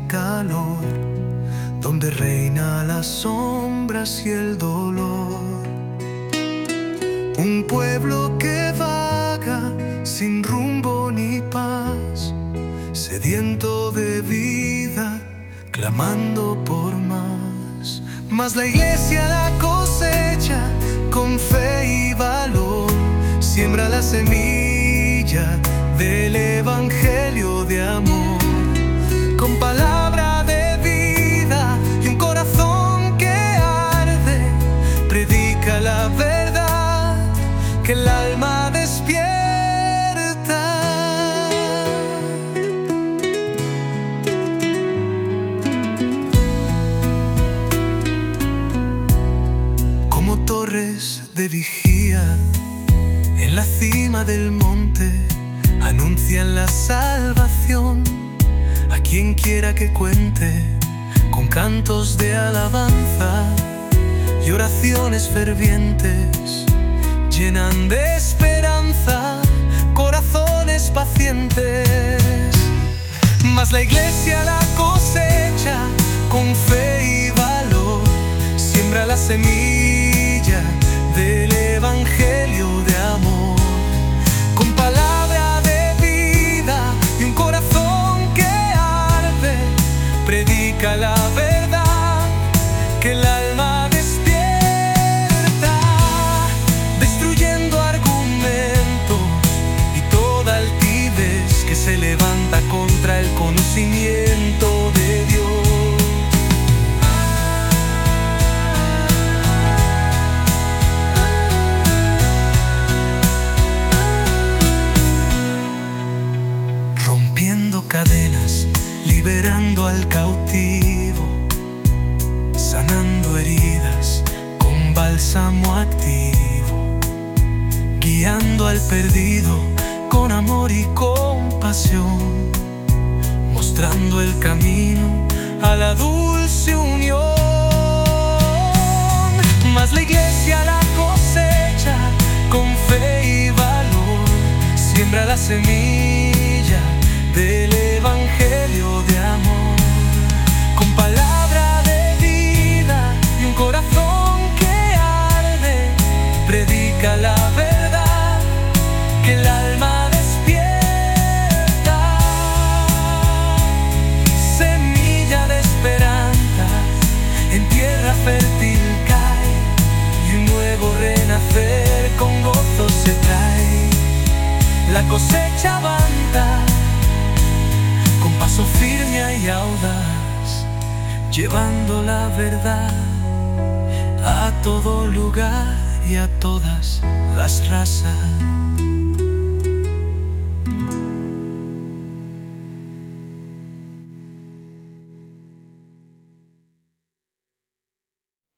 calor, donde reina las sombras y el dolor. Un pueblo que vaga sin rumbo ni paz, sediento de vida, clamando por más. Mas la iglesia la cosecha con fe y valor, siembra la semilla del evangelio de amor, con palabra de vida y un corazón que arde, predica la verdad que el alma despierta. Como torres de vigía en la cima del monte, anuncian la salvación a quien quiera que cuente, con cantos de alabanza y oraciones fervientes, llenan de esperanza corazones pacientes. Mas la iglesia la cosecha con fe y valor, siembra la semilla del evangelio de amor, con palabra de vida y un corazón que arde, predica la verdad que el alma despierta, destruyendo argumentos y toda altivez que se levanta contra el conocimiento de Dios. Cadenas, liberando al cautivo, sanando heridas con bálsamo activo, guiando al perdido con amor y compasión, mostrando el camino a la dulce unión. Mas la iglesia la cosecha con fe y valor, siembra la semilla del evangelio de amor, con palabra de vida y un corazón que arde, predica la verdad que el alma despierta, semilla de esperanza en tierra fértil cae, y un nuevo renacer con gozo se trae. La cosecha avanza con paso firme y audaz, llevando la verdad a todo lugar y a todas las razas.